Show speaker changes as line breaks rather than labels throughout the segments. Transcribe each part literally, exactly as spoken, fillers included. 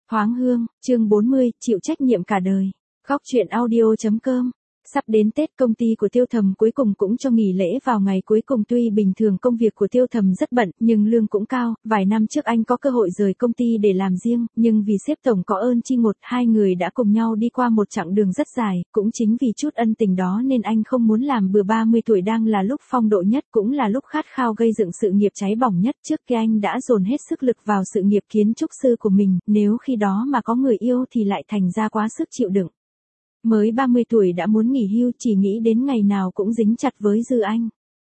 Thoáng hương, chương bốn mươi, chịu trách nhiệm cả đời. Góc truyện audio chấm com. Sắp đến Tết, công ty của Tiêu Thầm cuối cùng cũng cho nghỉ lễ vào ngày cuối cùng. Tuy bình thường công việc của Tiêu Thầm rất bận, nhưng lương cũng cao. Vài năm trước anh có cơ hội rời công ty để làm riêng, nhưng vì sếp tổng có ơn chi ngột, hai người đã cùng nhau đi qua một chặng đường rất dài. Cũng chính vì chút ân tình đó nên anh không muốn làm bừa. Ba mươi tuổi đang là lúc phong độ nhất, cũng là lúc khát khao gây dựng sự nghiệp cháy bỏng nhất. Trước kia anh đã dồn hết sức lực vào sự nghiệp kiến trúc sư của mình, nếu khi đó mà có người yêu thì lại thành ra quá sức chịu đựng. Mới ba mươi tuổi đã muốn nghỉ hưu, chỉ nghĩ đến ngày nào cũng dính chặt với Dư Anh.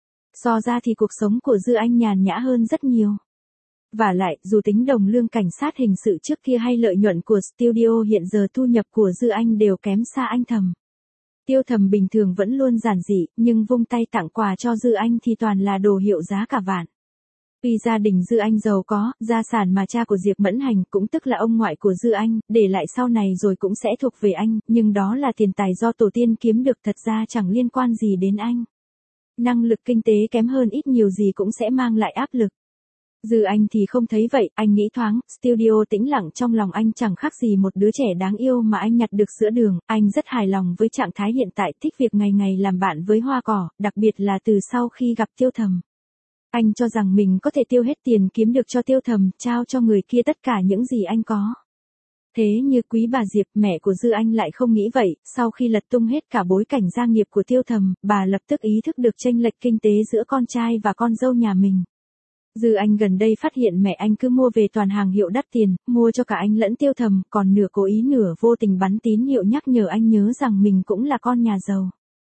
So ra thì cuộc sống của Dư Anh nhàn nhã hơn rất nhiều. Vả lại, dù tính đồng lương cảnh sát hình sự trước kia hay lợi nhuận của studio hiện giờ, thu nhập của Dư Anh đều kém xa anh Thầm. Tiêu Thầm bình thường vẫn luôn giản dị, nhưng vung tay tặng quà cho Dư Anh thì toàn là đồ hiệu giá cả vạn. Vì gia đình Dư Anh giàu có, gia sản mà cha của Diệp Mẫn Hành, cũng tức là ông ngoại của Dư Anh, để lại sau này rồi cũng sẽ thuộc về anh, nhưng đó là tiền tài do tổ tiên kiếm được, thật ra chẳng liên quan gì đến anh. Năng lực kinh tế kém hơn ít nhiều gì cũng sẽ mang lại áp lực. Dư Anh thì không thấy vậy, anh nghĩ thoáng, studio tĩnh lặng trong lòng anh chẳng khác gì một đứa trẻ đáng yêu mà anh nhặt được giữa đường. Anh rất hài lòng với trạng thái hiện tại, thích việc ngày ngày làm bạn với hoa cỏ, đặc biệt là từ sau khi gặp Tiêu Thầm. Anh cho rằng mình có thể tiêu hết tiền kiếm được cho Tiêu Thầm, trao cho người kia tất cả những gì anh có. Thế như quý bà Diệp, mẹ của Dư Anh lại không nghĩ vậy. Sau khi lật tung hết cả bối cảnh gia nghiệp của Tiêu Thầm, bà lập tức ý thức được chênh lệch kinh tế giữa con trai và con dâu nhà mình. Dư Anh gần đây phát hiện mẹ anh cứ mua về toàn hàng hiệu đắt tiền, mua cho cả anh lẫn Tiêu Thầm, còn nửa cố ý nửa vô tình bắn tín hiệu nhắc nhở anh nhớ rằng mình cũng là con nhà giàu.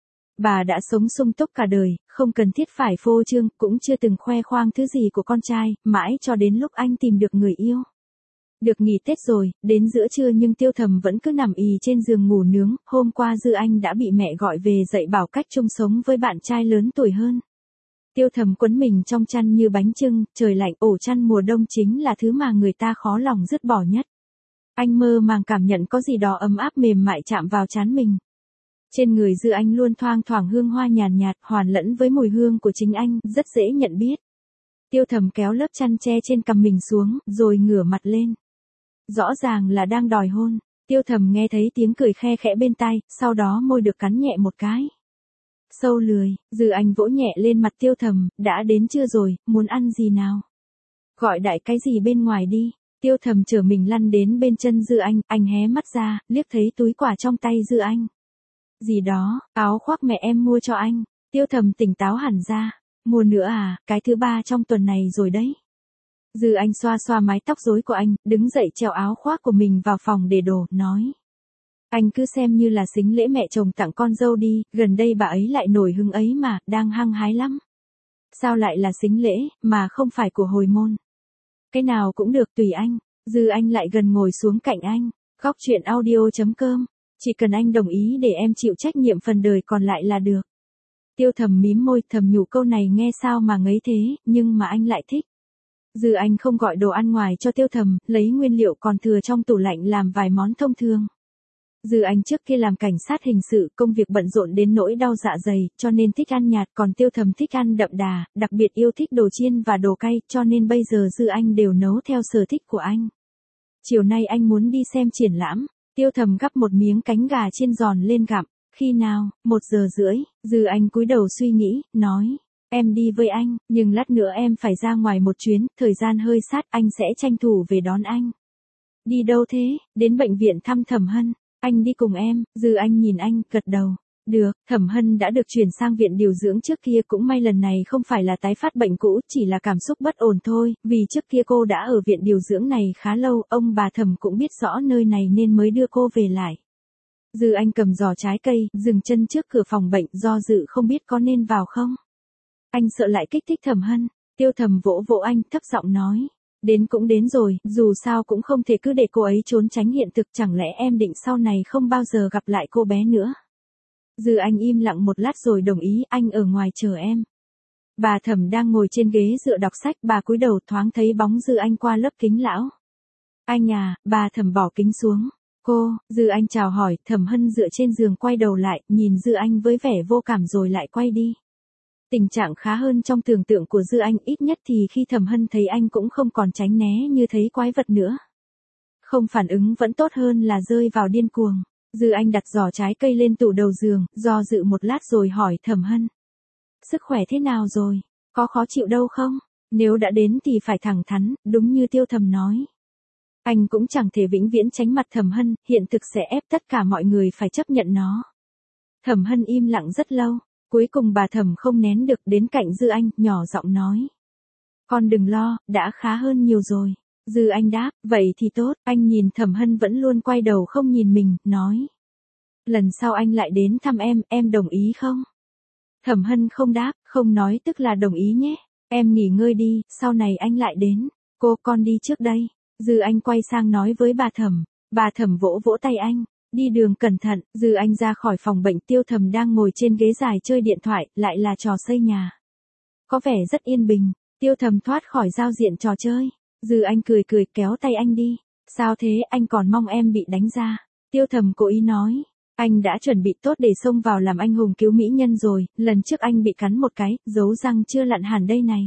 Bà đã sống sung túc cả đời, không cần thiết phải phô trương, cũng chưa từng khoe khoang thứ gì của con trai, mãi cho đến lúc anh tìm được người yêu. Được nghỉ Tết rồi, đến giữa trưa nhưng Tiêu Thầm vẫn cứ nằm ì trên giường ngủ nướng. Hôm qua Dư Anh đã bị mẹ gọi về dạy bảo cách chung sống với bạn trai lớn tuổi hơn. Tiêu Thầm quấn mình trong chăn như bánh chưng, trời lạnh, ổ chăn mùa đông chính là thứ mà người ta khó lòng dứt bỏ nhất. Anh mơ màng cảm nhận có gì đó ấm áp mềm mại chạm vào trán mình. Trên người Dư Anh luôn thoang thoảng hương hoa nhàn nhạt, hòa lẫn với mùi hương của chính anh, rất dễ nhận biết. Tiêu Thầm kéo lớp chăn che trên cằm mình xuống, rồi ngửa mặt lên. Rõ ràng là đang đòi hôn. Tiêu Thầm nghe thấy tiếng cười khe khẽ bên tai, sau đó môi được cắn nhẹ một cái. Sâu lười, Dư Anh vỗ nhẹ lên mặt Tiêu Thầm, đã đến trưa rồi, muốn ăn gì nào? Gọi đại cái gì bên ngoài đi. Tiêu Thầm chở mình lăn đến bên chân Dư Anh, anh hé mắt ra, liếc thấy túi quà trong tay Dư Anh. Gì đó, áo khoác mẹ em mua cho anh. Tiêu Thầm tỉnh táo hẳn ra. Mua nữa à, cái thứ ba trong tuần này rồi đấy. Dư Anh xoa xoa mái tóc rối của anh, đứng dậy treo áo khoác của mình vào phòng để đồ, nói. Anh cứ xem như là sính lễ mẹ chồng tặng con dâu đi, gần đây bà ấy lại nổi hứng ấy mà, đang hăng hái lắm. Sao lại là sính lễ, mà không phải của hồi môn? Cái nào cũng được, tùy anh. Dư Anh lại gần ngồi xuống cạnh anh. Góc truyện audio chấm com. Chỉ cần anh đồng ý để em chịu trách nhiệm phần đời còn lại là được. Tiêu Thầm mím môi, thầm nhủ câu này nghe sao mà ngấy thế, nhưng mà anh lại thích. Dư Anh không gọi đồ ăn ngoài cho Tiêu Thầm, lấy nguyên liệu còn thừa trong tủ lạnh làm vài món thông thường. Dư Anh trước kia làm cảnh sát hình sự, công việc bận rộn đến nỗi đau dạ dày, cho nên thích ăn nhạt, còn Tiêu Thầm thích ăn đậm đà, đặc biệt yêu thích đồ chiên và đồ cay, cho nên bây giờ Dư Anh đều nấu theo sở thích của anh. Chiều nay anh muốn đi xem triển lãm. Tiêu Thầm gắp một miếng cánh gà chiên giòn lên gặm. Khi nào? Một giờ rưỡi. Dư Anh cúi đầu suy nghĩ, nói. Em đi với anh, nhưng lát nữa em phải ra ngoài một chuyến, thời gian hơi sát, anh sẽ tranh thủ về đón anh. Đi đâu thế? Đến bệnh viện thăm Thẩm Hân. Anh đi cùng em. Dư Anh nhìn anh, gật đầu. Được, Thẩm Hân đã được chuyển sang viện điều dưỡng trước kia, cũng may lần này không phải là tái phát bệnh cũ, chỉ là cảm xúc bất ổn thôi, vì trước kia cô đã ở viện điều dưỡng này khá lâu, ông bà Thẩm cũng biết rõ nơi này nên mới đưa cô về lại. Dư Anh cầm giò trái cây, dừng chân trước cửa phòng bệnh, do dự không biết có nên vào không. Anh sợ lại kích thích Thẩm Hân. Tiêu Thầm vỗ vỗ anh, thấp giọng nói. Đến cũng đến rồi, dù sao cũng không thể cứ để cô ấy trốn tránh hiện thực, chẳng lẽ em định sau này không bao giờ gặp lại cô bé nữa. Dư Anh im lặng một lát rồi đồng ý, anh ở ngoài chờ em. Bà Thẩm đang ngồi trên ghế dựa đọc sách, bà cúi đầu thoáng thấy bóng Dư Anh qua lớp kính lão. Anh à, bà Thẩm bỏ kính xuống. Cô, Dư Anh chào hỏi, Thẩm Hân dựa trên giường quay đầu lại, nhìn Dư Anh với vẻ vô cảm rồi lại quay đi. Tình trạng khá hơn trong tưởng tượng của Dư Anh, ít nhất thì khi Thẩm Hân thấy anh cũng không còn tránh né như thấy quái vật nữa. Không phản ứng vẫn tốt hơn là rơi vào điên cuồng. Dư Anh đặt giỏ trái cây lên tủ đầu giường, do dự một lát rồi hỏi Thẩm Hân. Sức khỏe thế nào rồi? Có khó chịu đâu không? Nếu đã đến thì phải thẳng thắn, đúng như Tiêu Thầm nói. Anh cũng chẳng thể vĩnh viễn tránh mặt Thẩm Hân, hiện thực sẽ ép tất cả mọi người phải chấp nhận nó. Thẩm Hân im lặng rất lâu, cuối cùng bà Thẩm không nén được đến cạnh Dư Anh, nhỏ giọng nói. Con đừng lo, đã khá hơn nhiều rồi. Dư Anh đáp, vậy thì tốt, anh nhìn Thẩm Hân vẫn luôn quay đầu không nhìn mình, nói. Lần sau anh lại đến thăm em, em đồng ý không? Thẩm Hân không đáp, không nói tức là đồng ý nhé. Em nghỉ ngơi đi, sau này anh lại đến. Cô con đi trước đây. Dư Anh quay sang nói với bà Thẩm. Bà Thẩm vỗ vỗ tay anh. Đi đường cẩn thận. Dư Anh ra khỏi phòng bệnh. Tiêu Thầm đang ngồi trên ghế dài chơi điện thoại, lại là trò xây nhà. Có vẻ rất yên bình. Tiêu Thầm thoát khỏi giao diện trò chơi. Dư Anh cười cười kéo tay anh đi. Sao thế, anh còn mong em bị đánh ra? Tiêu Thầm cố ý nói. Anh đã chuẩn bị tốt để xông vào làm anh hùng cứu mỹ nhân rồi, lần trước anh bị cắn một cái, dấu răng chưa lặn hẳn đây này.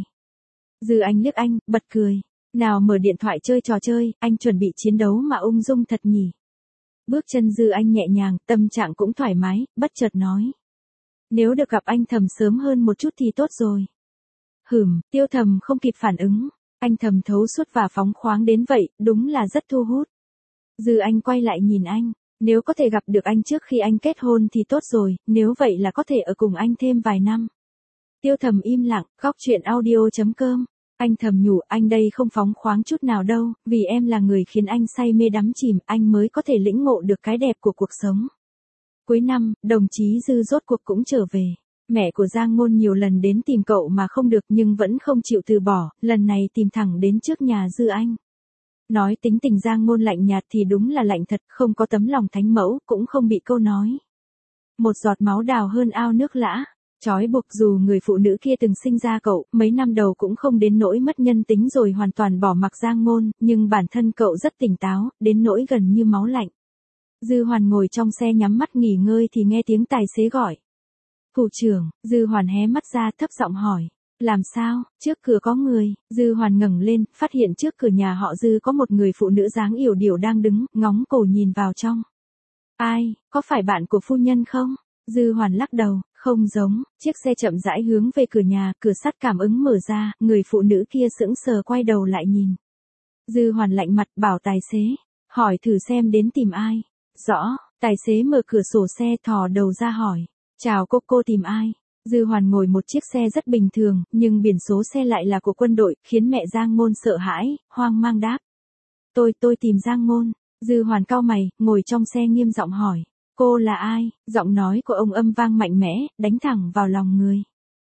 Dư Anh liếc anh, bật cười. Nào mở điện thoại chơi trò chơi, anh chuẩn bị chiến đấu mà ung dung thật nhỉ. Bước chân Dư Anh nhẹ nhàng, tâm trạng cũng thoải mái, bất chợt nói. Nếu được gặp anh Thầm sớm hơn một chút thì tốt rồi. Hửm, Tiêu Thầm không kịp phản ứng. Anh Thầm thấu suốt và phóng khoáng đến vậy, đúng là rất thu hút. Dư Anh quay lại nhìn anh. Nếu có thể gặp được anh trước khi anh kết hôn thì tốt rồi, nếu vậy là có thể ở cùng anh thêm vài năm. Tiêu Thầm im lặng, góc chuyện audio chấm com. Anh thầm nhủ, anh đây không phóng khoáng chút nào đâu, vì em là người khiến anh say mê đắm chìm, anh mới có thể lĩnh ngộ được cái đẹp của cuộc sống. Cuối năm, đồng chí Dư rốt cuộc cũng trở về. Mẹ của Giang Ngôn nhiều lần đến tìm cậu mà không được nhưng vẫn không chịu từ bỏ, lần này tìm thẳng đến trước nhà Dư Anh. Nói tính tình Giang Ngôn lạnh nhạt thì đúng là lạnh thật, không có tấm lòng thánh mẫu, cũng không bị câu nói. Một giọt máu đào hơn ao nước lã. Chói buộc dù người phụ nữ kia từng sinh ra cậu, mấy năm đầu cũng không đến nỗi mất nhân tính rồi hoàn toàn bỏ mặc Giang Ngôn, nhưng bản thân cậu rất tỉnh táo, đến nỗi gần như máu lạnh. Dư Hoàn ngồi trong xe nhắm mắt nghỉ ngơi thì nghe tiếng tài xế gọi. Thủ trưởng, Dư Hoàn hé mắt ra thấp giọng hỏi. Làm sao, trước cửa có người, Dư Hoàn ngẩng lên, phát hiện trước cửa nhà họ Dư có một người phụ nữ dáng yểu điệu đang đứng, ngóng cổ nhìn vào trong. Ai, có phải bạn của phu nhân không? Dư Hoàn lắc đầu, không giống, chiếc xe chậm rãi hướng về cửa nhà, cửa sắt cảm ứng mở ra, người phụ nữ kia sững sờ quay đầu lại nhìn. Dư Hoàn lạnh mặt bảo tài xế, hỏi thử xem đến tìm ai. Rõ, tài xế mở cửa sổ xe thò đầu ra hỏi, chào cô, cô tìm ai? Dư Hoàn ngồi một chiếc xe rất bình thường, nhưng biển số xe lại là của quân đội, khiến mẹ Giang Ngôn sợ hãi, hoang mang đáp. Tôi, tôi tìm Giang Ngôn. Dư Hoàn cau mày, ngồi trong xe nghiêm giọng hỏi. Cô là ai? Giọng nói của ông âm vang mạnh mẽ, đánh thẳng vào lòng người.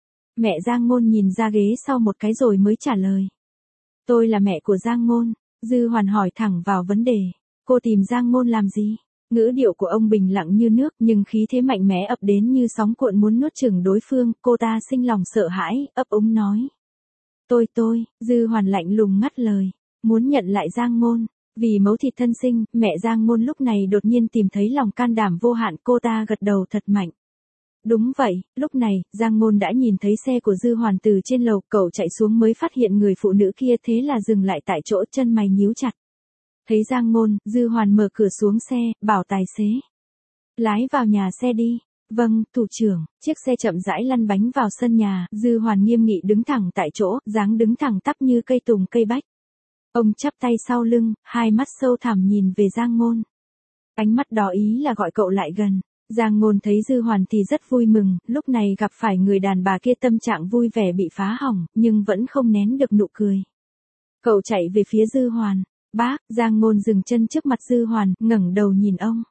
Mẹ Giang Ngôn nhìn ra ghế sau một cái rồi mới trả lời. Tôi là mẹ của Giang Ngôn. Dư Hoàn hỏi thẳng vào vấn đề. Cô tìm Giang Ngôn làm gì? Ngữ điệu của ông bình lặng như nước nhưng khí thế mạnh mẽ ập đến như sóng cuộn muốn nuốt chửng đối phương, cô ta sinh lòng sợ hãi, ấp úng nói. Tôi tôi, Dư Hoàn lạnh lùng ngắt lời, muốn nhận lại Giang Ngôn. Vì mẫu thịt thân sinh, mẹ Giang Ngôn lúc này đột nhiên tìm thấy lòng can đảm vô hạn, cô ta gật đầu thật mạnh. Đúng vậy, lúc này, Giang Ngôn đã nhìn thấy xe của Dư Hoàn từ trên lầu, cậu chạy xuống mới phát hiện người phụ nữ kia thế là dừng lại tại chỗ, chân mày nhíu chặt. Thấy Giang Ngôn, Dư Hoàn mở cửa xuống xe, bảo tài xế. Lái vào nhà xe đi. Vâng, thủ trưởng, chiếc xe chậm rãi lăn bánh vào sân nhà, Dư Hoàn nghiêm nghị đứng thẳng tại chỗ, dáng đứng thẳng tắp như cây tùng cây bách. Ông chắp tay sau lưng, hai mắt sâu thẳm nhìn về Giang Ngôn. Ánh mắt đó ý là gọi cậu lại gần. Giang Ngôn thấy Dư Hoàn thì rất vui mừng, lúc này gặp phải người đàn bà kia tâm trạng vui vẻ bị phá hỏng, nhưng vẫn không nén được nụ cười. Cậu chạy về phía Dư Hoàn. Bác, Giang Ngôn dừng chân trước mặt Dư Hoàn, ngẩng đầu nhìn ông.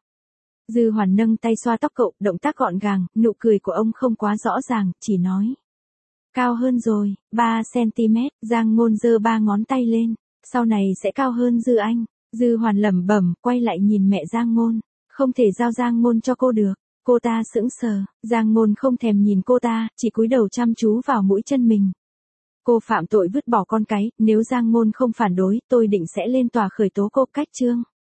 Dư Hoàn nâng tay xoa tóc cậu, động tác gọn gàng, nụ cười của ông không quá rõ ràng, chỉ nói. Cao hơn rồi, ba xăng-ti-mét, Giang Ngôn giơ ba ngón tay lên, sau này sẽ cao hơn Dư Anh. Dư Hoàn lẩm bẩm, quay lại nhìn mẹ Giang Ngôn, không thể giao Giang Ngôn cho cô được. Cô ta sững sờ, Giang Ngôn không thèm nhìn cô ta, chỉ cúi đầu chăm chú vào mũi chân mình. Cô phạm tội vứt bỏ con cái, nếu Giang Ngôn không phản đối, tôi định sẽ lên tòa khởi tố cô. Cách chương